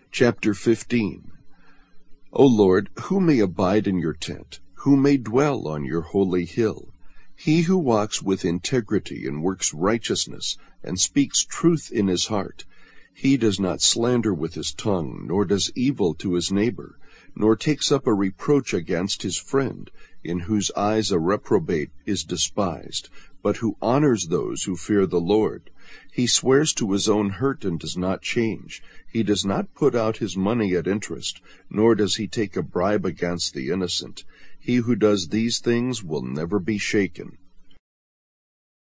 Chapter 15. O Lord, who may abide in your tent? Who may dwell on your holy hill? He who walks with integrity and works righteousness and speaks truth in his heart. He does not slander with his tongue, nor does evil to his neighbor, nor takes up a reproach against his friend, in whose eyes a reprobate is despised, but who honors those who fear the Lord. He swears to his own hurt and does not change. He does not put out his money at interest, nor does he take a bribe against the innocent. He who does these things will never be shaken.